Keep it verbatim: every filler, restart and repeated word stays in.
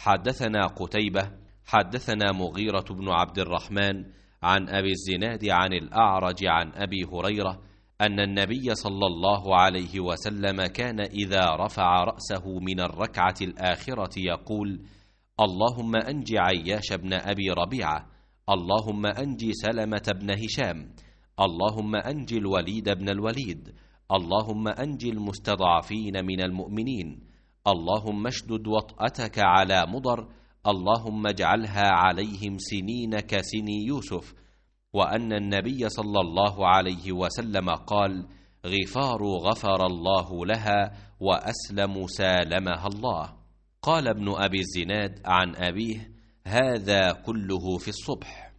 حدثنا قتيبة حدثنا مغيرة بن عبد الرحمن عن أبي الزناد عن الأعرج عن أبي هريرة أن النبي صلى الله عليه وسلم كان إذا رفع رأسه من الركعة الآخرة يقول: اللهم أنج عياش بن أبي ربيعة، اللهم أنج سلمة بن هشام، اللهم أنج الوليد بن الوليد، اللهم أنج المستضعفين من المؤمنين، اللهم اشدد وطأتك على مضر، اللهم اجعلها عليهم سنين كسني يوسف. وأن النبي صلى الله عليه وسلم قال: غفار غفر الله لها، وأسلم سالمها الله. قال ابن أبي الزناد عن أبيه: هذا كله في الصبح.